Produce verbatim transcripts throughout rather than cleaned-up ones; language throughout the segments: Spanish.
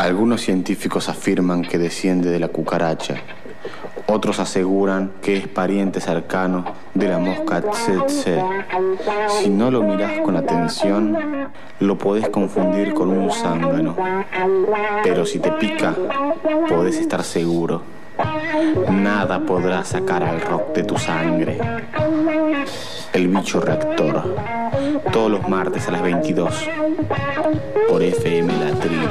Algunos científicos afirman que desciende de la cucaracha. Otros aseguran que es pariente cercano de la mosca tsetse. Si no lo mirás con atención, lo podés confundir con un zángano. Pero si te pica, podés estar seguro. Nada podrá sacar al rock de tu sangre. El bicho reactor. Todos los martes a las veintidós. Por F M La Tribu.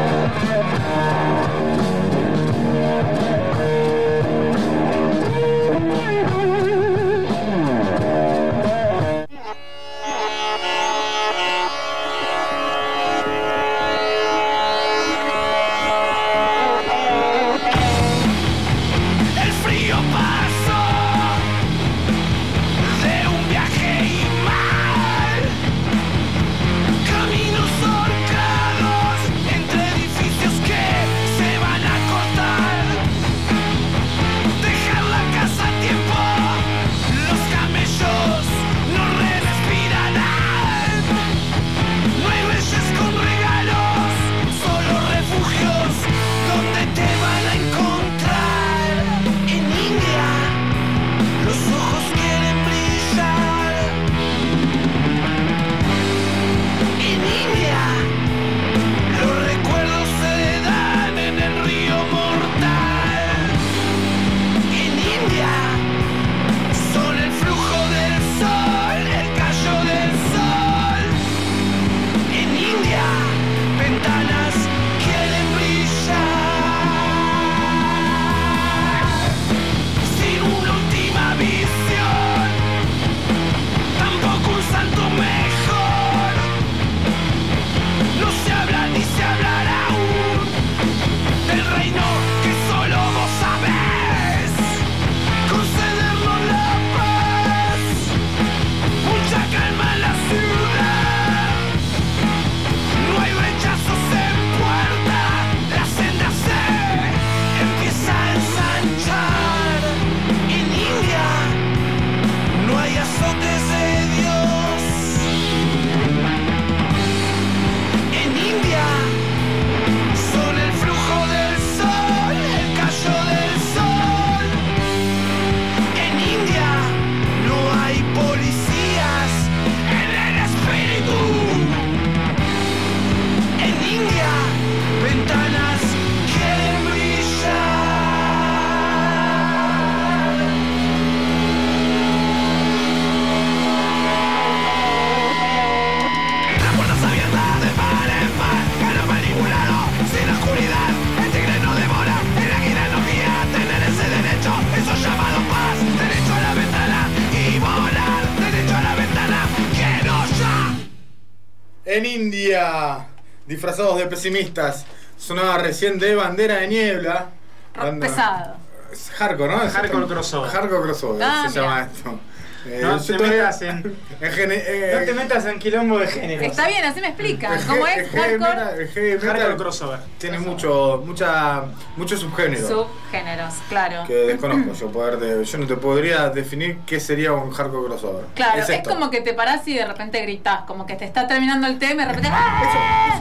En India, disfrazados de pesimistas, sonaba recién de Bandera de Niebla. Rock banda... pesado. Hardcore, ¿no? Hardcore crossover. Hardcore crossover, ah, se llama esto. Eh, no, te metas en, en gene, eh, no te metas en quilombo de géneros. Está bien, así me explican. El ¿Cómo he- es? el heavy Hardcore. metal- el heavy metal Hardcore crossover. Tiene mucho, mucha, muchos subgéneros Subgéneros, claro. que desconozco. Yo, poder de- yo no te podría definir qué sería un hardcore crossover. Claro, es, es, esto. como que te parás y de repente gritás, como que te está terminando el tema y de repente ¡ah!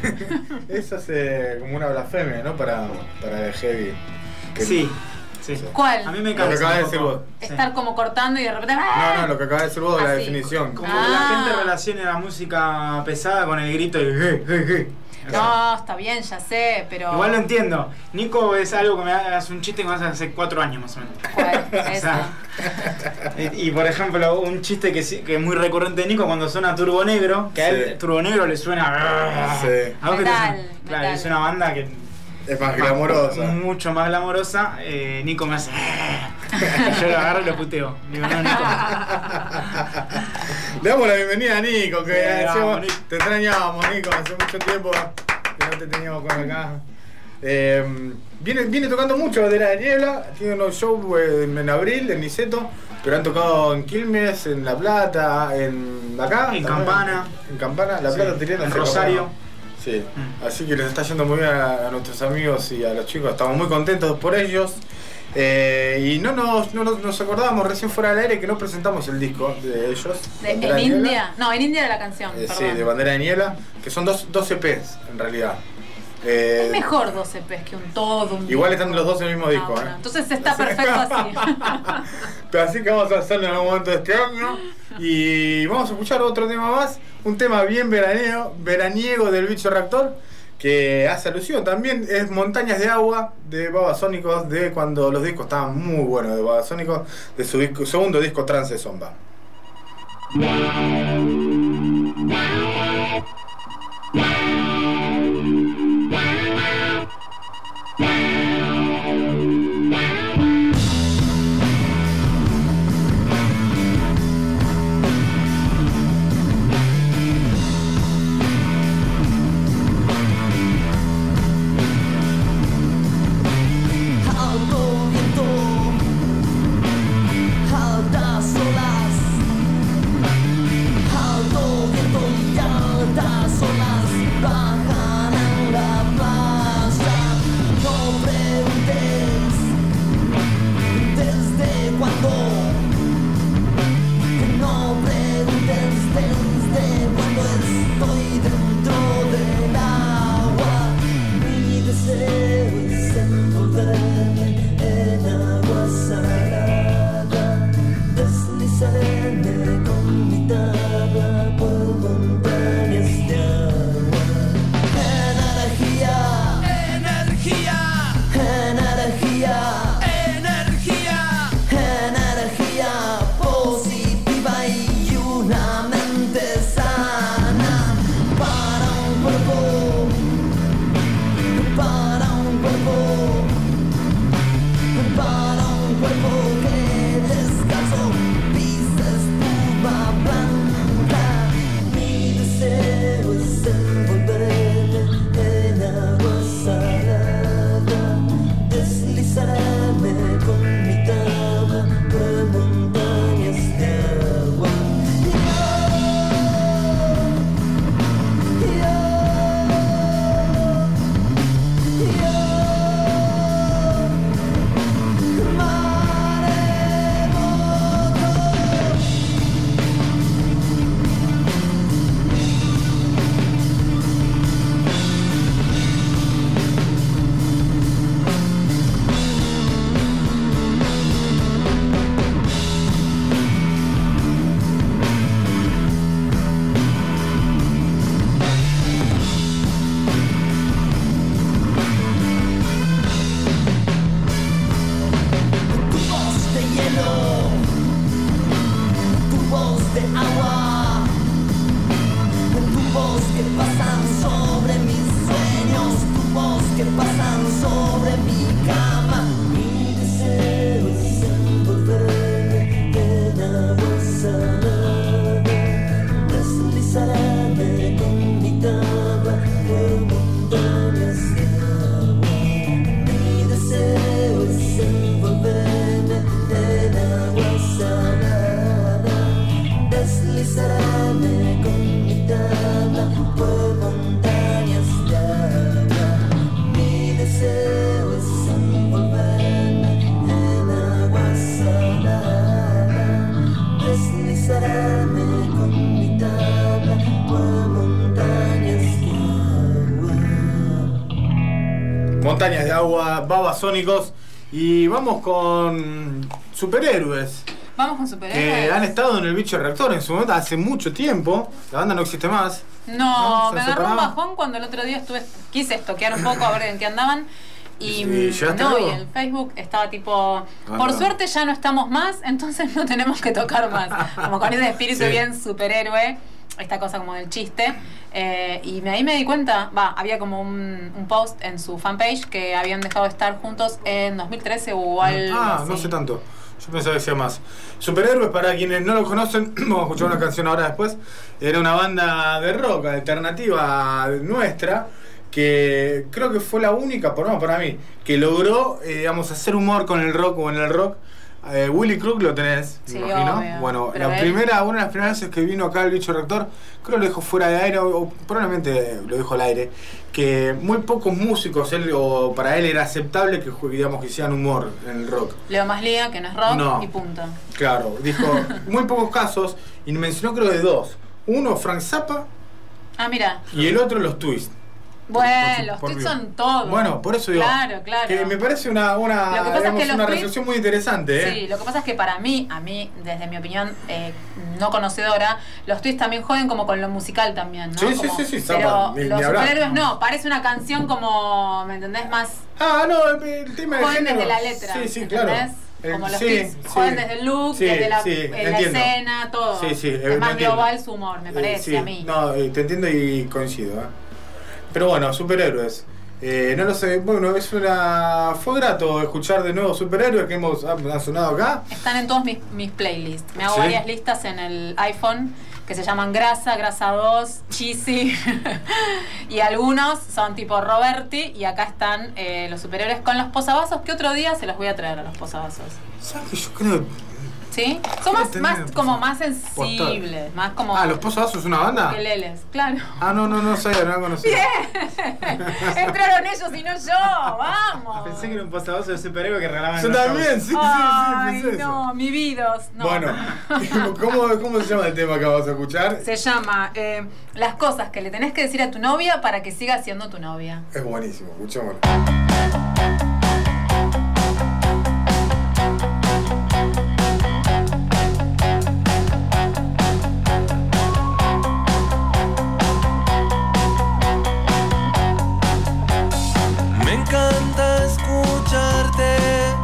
Eso es eh, como una blasfemia, ¿no? Para, para el heavy. Que- Sí, sí. ¿Cuál? A mí me Lo que cansa acabas de un decir poco. vos. Estar como cortando y de repente ¡ah! No, no, lo que acabas de decir vos, la Así. definición. Como Ah. que la gente relaciona la música pesada con el grito y je, je, je. No, está bien, ya sé, pero... Igual lo entiendo. Nico es algo que me hace un chiste que me hace hace cuatro años más o menos. ¿Cuál? O Ese. sea, y, y, por ejemplo, un chiste que, sí- que es muy recurrente de Nico cuando suena Turbo Negro, que a él Sí. Turbo Negro le suena. Sí. ¿A vos qué te Metal, suena? Claro, metal. es una banda que Es más glamorosa. mucho más glamorosa. Eh, Nico me hace. Y yo lo agarro y lo puteo. Digo, no, Nico. Le damos la bienvenida a Nico, que Sí, decíamos, vamos, Nico. te extrañábamos, Nico, hace mucho tiempo que no te teníamos con acá. Eh, viene, viene tocando mucho Bandera de Niebla, tiene unos shows eh, en abril, en Niceto, pero han tocado en Quilmes, en La Plata, en acá. En también. Campana. En Campana, La Sí, Plata, tenía, no en sé, Rosario. Campana. Sí, Mm. así que les está yendo muy bien a, a nuestros amigos y a los chicos, estamos muy contentos por ellos. Eh, y no nos, no nos, nos acordábamos recién fuera del aire que no presentamos el disco de ellos. De- Bandera ¿En de Niebla. India? No, en India era la canción, Eh, sí, perdón. de Bandera de Niebla, que son dos, dos E Pes en realidad. Eh, Es mejor dos E Pes que un todo. Un igual disco. están los dos en el mismo Ah, disco. bueno, ¿eh? entonces está perfecto así. Pero así que vamos a hacerlo en algún momento de este año. Y vamos a escuchar otro tema más. Un tema bien veraniego, veraniego del Bicho Reactor. Que hace alusión también. Es Montañas de Agua de Babasónicos. De cuando los discos estaban muy buenos de Babasónicos. De su disco, segundo disco Trance de Zomba. Alto viento, altas olas, alto viento y altas olas bajan a la playa. No preguntes desde cuándo, no preguntes desde cuándo estoy dentro del agua. Mi deseo es envolverme en agua salada, deslizarme con mi tabla por montañas de agua. Energía, energía, energía, energía, energía positiva y una mente sana para un cuerpo, para un cuerpo, para un cuerpo que descanso, pisa espuma blanca. Mi deseo es envolverme en agua salada, deslizarme con mi tabla por montañas de agua. Yo, yo, yo. Tubos de hielo, tubos de agua, tubos que pasan sobre mis sueños, tubos que pasan sobre mi cama. Mi deseo es envolverme en agua salada, deslizarme con mi tabla por montañas de agua. Mi deseo es envolverme en agua salada, deslizarme con mi tabla por montañas de agua. Mi deseo es envolverme en agua salada, deslizarme con mi tabla por montañas de agua. Montañas de Agua, Babasónicos. Y vamos con superhéroes. Vamos con superhéroes. Que han estado en el Bicho Reactor en su momento hace mucho tiempo. La banda no existe más. No, ¿No? ¿Se me han agarró un separado? bajón cuando el otro día estuve, quise estoquear un poco a ver en qué andaban. Y, ¿Y llegaste no, luego? y el Facebook estaba tipo, Ah, por no. suerte ya no estamos más, entonces no tenemos que tocar más. Como con ese espíritu Sí. bien superhéroe, esta cosa como del chiste. Eh, y me, ahí me di cuenta, va, había como un, un post en su fanpage que habían dejado de estar juntos en dos mil trece o algo Ah, así. no sé tanto. Yo pensaba que sea más. Superhéroes, para quienes no lo conocen, vamos a escuchar una canción ahora después. Era una banda de rock alternativa nuestra, que creo que fue la única, por no, para mí, que logró, eh, digamos, hacer humor con el rock o en el rock. Eh, Willy Crook lo tenés, Sí, me imagino. obvio. Bueno, Pero la él- primera, una de las primeras veces que vino acá el Bicho Reactor, creo que lo dijo fuera de aire, o, o probablemente lo dijo al aire, que muy pocos músicos, él, o para él era aceptable que, digamos, que hicieran humor en el rock. Leo Maslía, que no es rock, No. y punto. Claro, dijo muy pocos casos, y mencionó creo de dos. Uno, Frank Zappa, Ah, mira. y el otro, los Twist. Bueno, los por tweets vivo. son todo. Bueno, por eso digo. Claro, claro. Que me parece una, una, Lo que pasa digamos, es que los una tweets- reflexión muy interesante, ¿eh? Sí, lo que pasa es que para mí, a mí, desde mi opinión eh, no conocedora, los tweets también juegan como con lo musical también, ¿no? Sí, sí, Como- sí, sí, pero zapa, ni- los ni hablar. superhéroes no, parece una canción como, ¿me entendés? Más Ah, no, el, el tema de joden género. desde la letra. Sí, sí, claro. ¿entendés? Eh, Como los sí, tweets sí. joden desde el look, Sí, desde la, sí, eh, la entiendo. escena, todo. Sí, sí, es eh, más entiendo. global su humor, me parece, Eh, sí, a mí. No, eh, te entiendo y coincido, ¿eh? Pero bueno, superhéroes. Eh, no lo sé, bueno, es una. Fue grato escuchar de nuevo superhéroes que hemos han, han sonado acá. Están en todos mis, mis playlists. Me hago ¿Sí? varias listas en el iPhone que se llaman Grasa, Grasa dos, Cheesy. Y algunos son tipo Roberti. Y acá están eh, los superhéroes con los posavasos, que otro día se los voy a traer a los posavasos. ¿Sabes que yo creo? ¿Sí? Son más, tener más posavasos. como más sensibles, más como Ah, ¿los Pozazos es una banda? ukeleles, claro. Ah, no, no, no sabía, no la conocía. Entraron ellos y no yo, vamos. Pensé que era un posavasos de superhéroe que regalaban Yo en los también, shows. sí, sí, sí, Ay, pensé eso. no, mi vidos. No. Bueno, ¿cómo, ¿cómo se llama el tema que vamos a escuchar? Se llama eh, Las cosas que le tenés que decir a tu novia para que siga siendo tu novia. Es buenísimo, escuchémoslo. Me encanta escucharte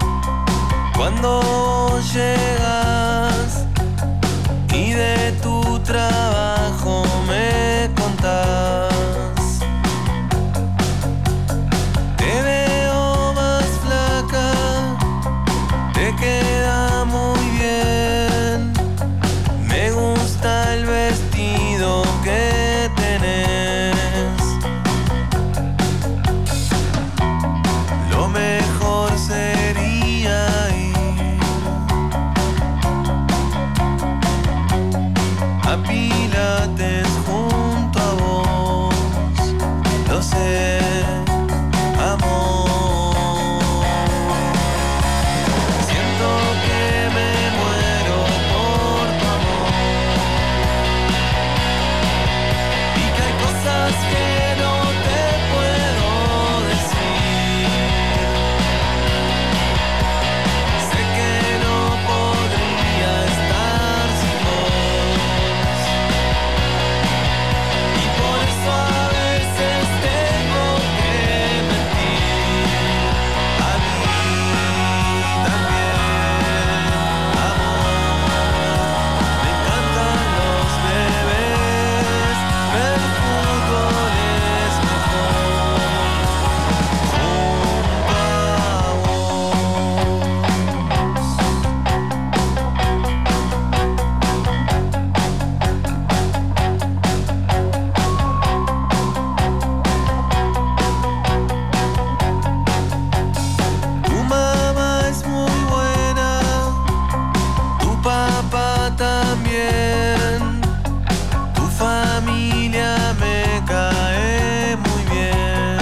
cuando llegas y de tu trabajo me contás. Te veo más flaca, te queda muy bien. Me gusta el vestido que tenés. Lo mejor sería ir a Pilates junto a vos. Lo sé, amor. Siento que me muero por tu amor y que hay cosas que no te puedo decir. Sé que no podría estar sin vos y por eso a veces tengo que mentir. A mí también, amor. Me encantan los bebés, pero el fútbol es mejor junto a vos. Tu mamá es muy buena, tu papá también, tu familia me cae muy bien.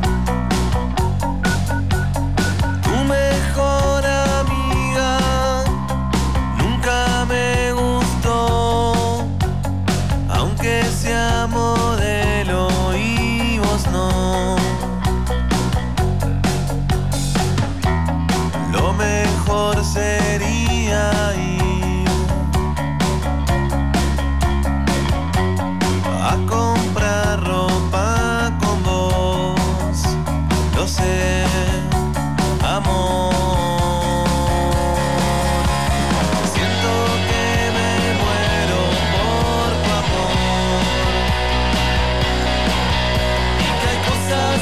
Tu mejor amiga nunca me gustó, aunque sea modelo y vos no. Lo mejor sería ir a comprar ropa con vos. Lo sé, amor. Siento que me muero por tu amor y que hay cosas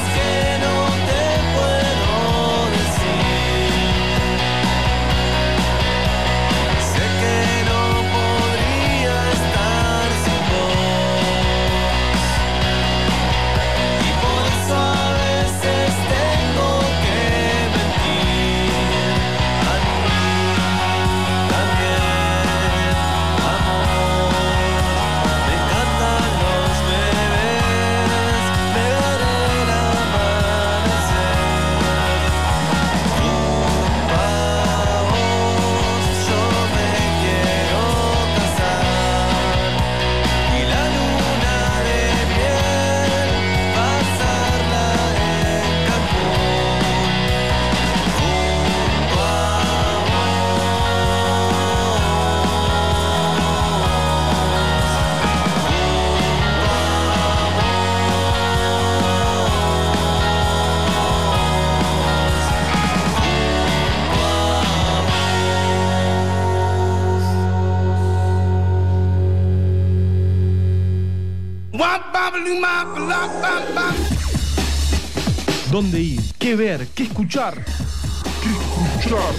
dónde ir, qué ver, qué escuchar. ¿Qué escuchar?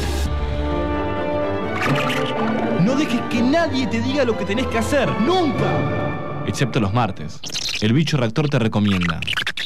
No dejes que nadie te diga lo que tenés que hacer, nunca. Excepto los martes. El Bicho Reactor te recomienda.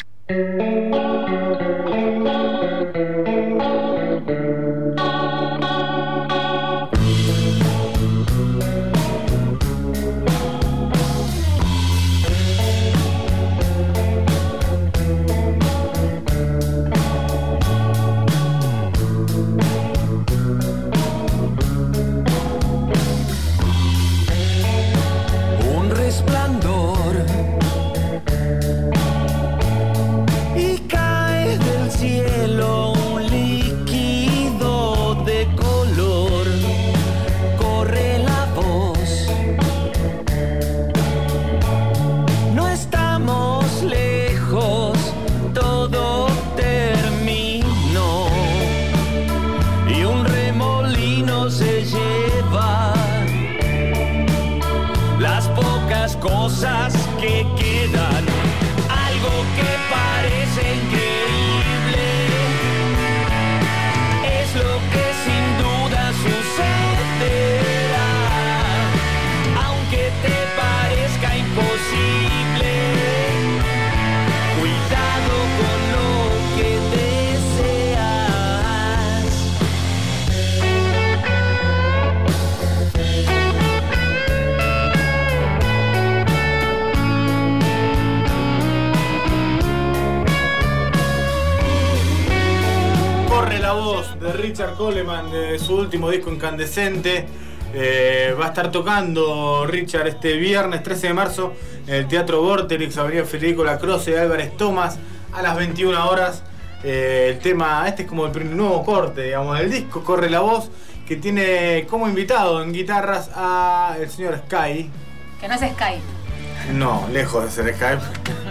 Cosas que quedan, algo que parece increíble, es lo que sin duda sucederá, aunque te parezca imposible. Cuidado con lo que deseas. La voz de Richard Coleman de su último disco Incandescente. Eh, va a estar tocando Richard este viernes trece de marzo en el Teatro Vorterix, Avenida Federico Lacroze de Álvarez Thomas, a las veintiuna horas. Eh, el tema, este es como el nuevo corte, digamos, del disco Corre la Voz, que tiene como invitado en guitarras a el señor Sky. Que no es Sky. No, lejos de ser Skype.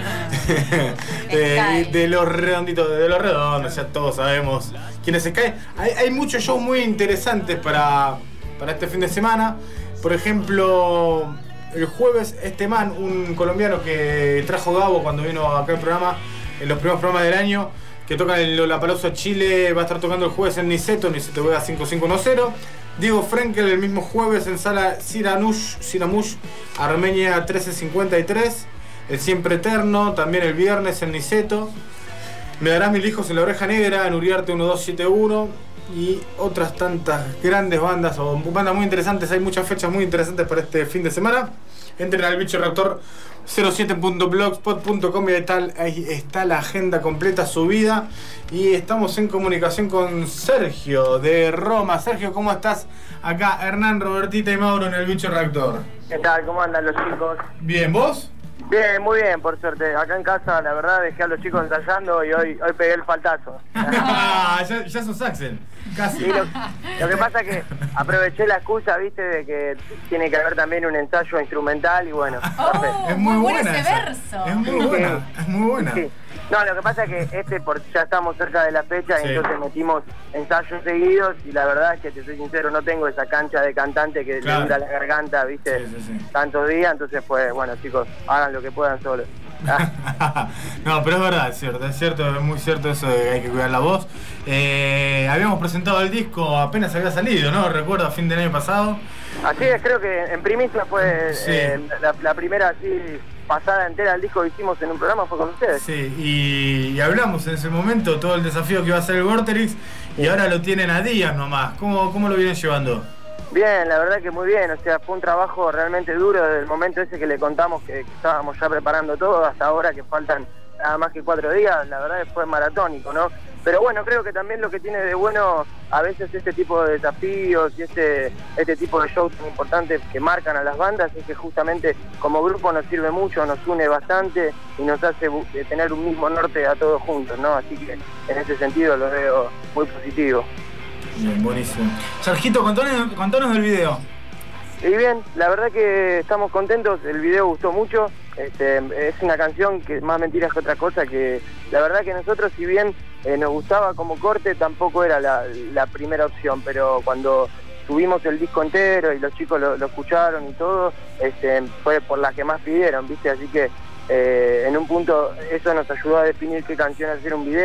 de, de los redonditos, de los redondos, ya todos sabemos quién es Sky. Hay, hay muchos shows muy interesantes para, para este fin de semana. Por ejemplo, el jueves este man, un colombiano que trajo Gabo cuando vino acá al programa, en los primeros programas del año, que toca en Lollapalooza Chile, va a estar tocando el jueves en Niceto, Niceto Vega cinco cinco uno cero. Diego Frenkel el mismo jueves en Sala Siranush, Siramush, Armenia trece cincuenta y tres. El Siempre Eterno, también el viernes en Niceto. Me darás mil hijos en la Oreja Negra, en Uriarte uno dos siete uno. Y otras tantas grandes bandas, o bandas muy interesantes. Hay muchas fechas muy interesantes para este fin de semana. Entren al Bicho Reactor cero siete punto blogspot punto com y ahí está, ahí está la agenda completa subida. Y estamos en comunicación con Sergio de Roma. Sergio, ¿cómo estás? Acá Hernán, Robertita y Mauro en el Bicho Reactor. ¿Qué tal? ¿Cómo andan los chicos? Bien, ¿vos? Bien, muy bien, por suerte. Acá en casa, la verdad, dejé a los chicos ensayando y hoy, hoy pegué el faltazo. ya, ya sos Axel, casi. Sí, lo, lo que pasa es que aproveché la excusa, viste, de que tiene que haber también un ensayo instrumental y bueno. Oh, es muy, muy buena ese esa. verso. Es muy buena, es muy buena. Sí. No, lo que pasa es que este por, ya estamos cerca de la fecha Sí. y entonces metimos ensayos seguidos y la verdad es que te soy sincero, no tengo esa cancha de cantante que Claro. le dura la garganta, viste, Sí, sí, sí. tantos días, entonces pues bueno chicos, hagan lo que puedan solos. Ah. No, pero es verdad, es cierto, es cierto, es muy cierto eso de que hay que cuidar la voz. Eh, habíamos presentado el disco, apenas había salido, ¿no? Recuerdo a fin del año pasado. Así es, creo que en primicia fue Sí. eh, la, la primera así pasada entera del disco que hicimos en un programa fue con ustedes. Sí, y, y hablamos en ese momento todo el desafío que iba a ser el Vorterix y ahora lo tienen a días nomás. ¿Cómo, cómo lo vienen llevando? Bien, la verdad que muy bien, o sea, fue un trabajo realmente duro desde el momento ese que le contamos que, que estábamos ya preparando todo hasta ahora que faltan nada más que cuatro días, la verdad que fue maratónico, ¿no? Pero bueno, creo que también lo que tiene de bueno a veces este tipo de desafíos y este, este tipo de shows tan importantes que marcan a las bandas es que justamente como grupo nos sirve mucho, nos une bastante y nos hace tener un mismo norte a todos juntos, ¿no? Así que en ese sentido lo veo muy positivo. Bien, buenísimo. Sergito, contanos, contanos del video. Y bien, la verdad que estamos contentos, el video gustó mucho, este, es una canción que más mentiras que otra cosa, que la verdad que nosotros si bien eh, nos gustaba como corte tampoco era la, la primera opción, pero cuando subimos el disco entero y los chicos lo, lo escucharon y todo, este, fue por la que más pidieron, ¿viste? Así que eh, en un punto eso nos ayudó a definir qué canción hacer un video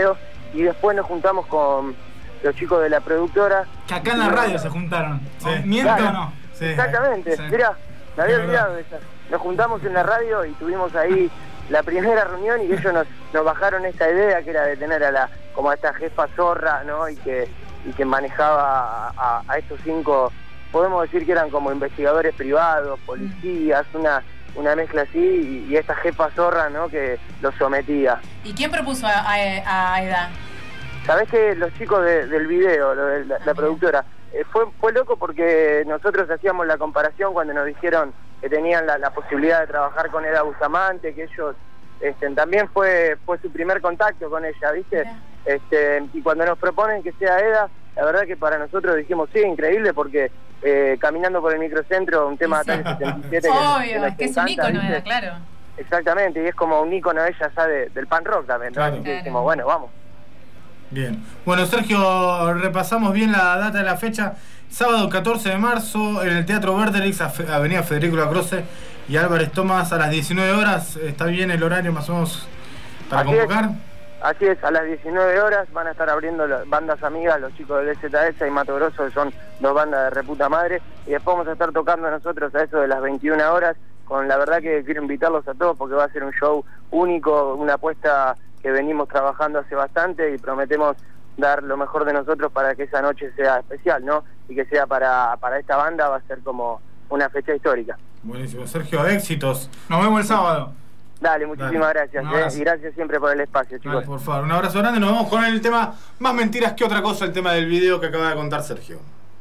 y después nos juntamos con los chicos de la productora. Que acá en la radio se juntaron. Sí. ¿Miento Claro. o no? Sí. Exactamente, Sí. mirá, me había Es verdad. olvidado de esa. Nos juntamos en la radio y tuvimos ahí la primera reunión y ellos nos, nos bajaron esta idea que era de tener a la como a esta jefa zorra, ¿no? Y que, y que manejaba a, a, a estos cinco, podemos decir que eran como investigadores privados, policías, una, una mezcla así, y, y esta jefa zorra, ¿no? Que los sometía. ¿Y quién propuso a, a, a Aida? ¿Sabés que los chicos de- del video, lo de la, la productora, eh, fue, fue loco porque nosotros hacíamos la comparación cuando nos dijeron que tenían la, la posibilidad de trabajar con Eda Bustamante, que ellos, este, también fue fue su primer contacto con ella, ¿viste? Mirá. Este, y cuando nos proponen que sea Eda, la verdad que para nosotros dijimos, sí, increíble, porque eh, caminando por el microcentro, un tema de Ataque setenta y siete que, Obvio, nos es que es un encanta, ícono, ¿viste? Eda, claro. Exactamente, y es como un ícono ella ya de- del pan rock también, ¿no? Claro. Así que Claro. dijimos, bueno, vamos. Bien. Bueno, Sergio, repasamos bien la data de la fecha. Sábado catorce de marzo en el Teatro Verderix, a Fe- Avenida Federico Lacroce y Álvarez Tomás a las diecinueve horas. ¿Está bien el horario más o menos para Así es. convocar? Así es, a las diecinueve horas van a estar abriendo las bandas amigas, los chicos del Z S y Mato Grosso, que son dos bandas de reputa madre, y después vamos a estar tocando nosotros a eso de las veintiuna horas, con la verdad que quiero invitarlos a todos porque va a ser un show único, una apuesta que venimos trabajando hace bastante y prometemos dar lo mejor de nosotros para que esa noche sea especial, ¿no? Y que sea para, para esta banda, va a ser como una fecha histórica. Buenísimo. Sergio, éxitos. Nos vemos el sábado. Dale, muchísimas Dale. gracias, Un ¿eh? abrazo. Y gracias siempre por el espacio, chicos. Por favor, un abrazo grande. Nos vamos con el tema más mentiras que otra cosa, el tema del video que acaba de contar Sergio.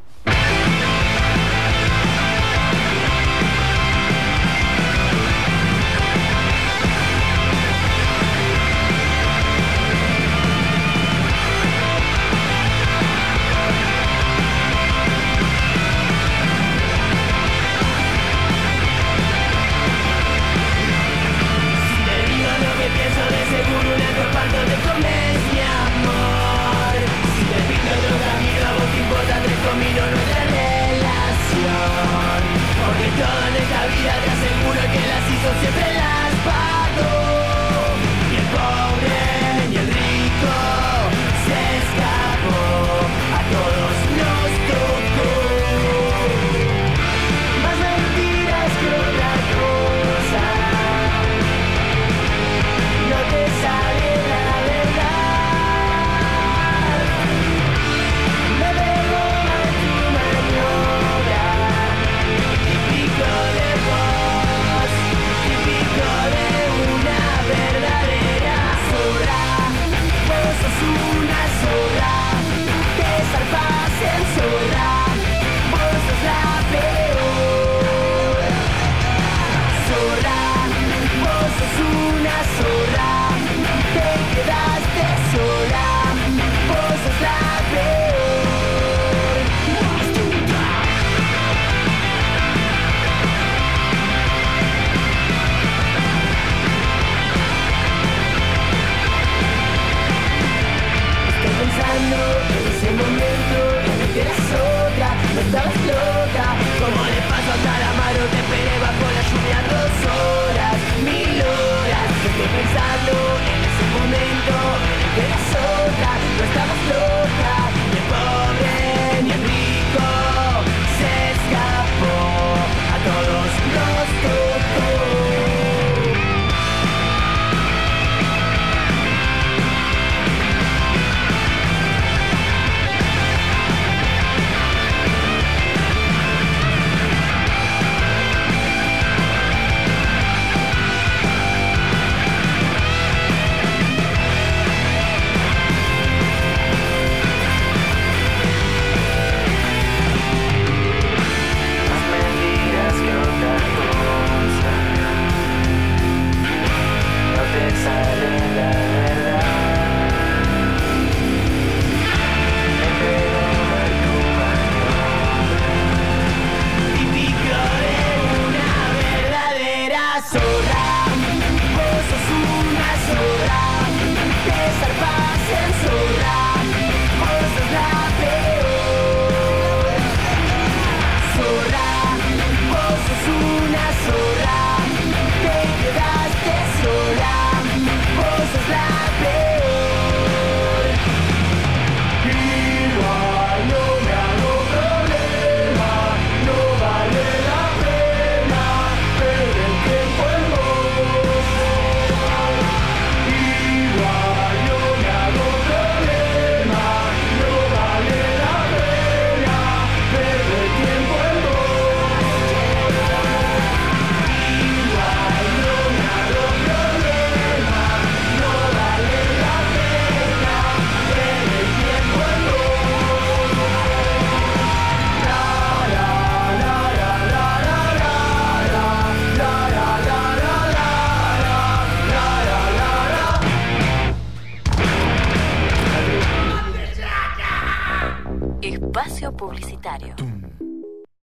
Te digo lo que pienso, de seguro un otro parto te comes, mi amor. Si te pinto otro camino, a vos te importa tres cominos nuestra relación. Porque todo en esta vida te aseguro que las hizo siempre las pagó. Ni el pobre ni el rico se escapó, a todos nos tocó. Más mentiras que otra cosa, no te sale la verdad. Me pegó en tu maniobra, típico de vos, típico de una verdadera zorra. Vos sos una zorra, te salvas en zorra, vos sos la peor. Zorra, vos sos una zorra, te quedaste sola, vos sos la peor. Estoy pensando en ese momento en el que eras otra, no estabas loca. Como le pasó a Calamaro, te esperé bajo la lluvia dos horas, mil horas. Estoy pensando en ese momento en el que eras otra, no estabas loca. Ni el pobre ni el rico se escapó, a todos nos tocó. Espacio publicitario.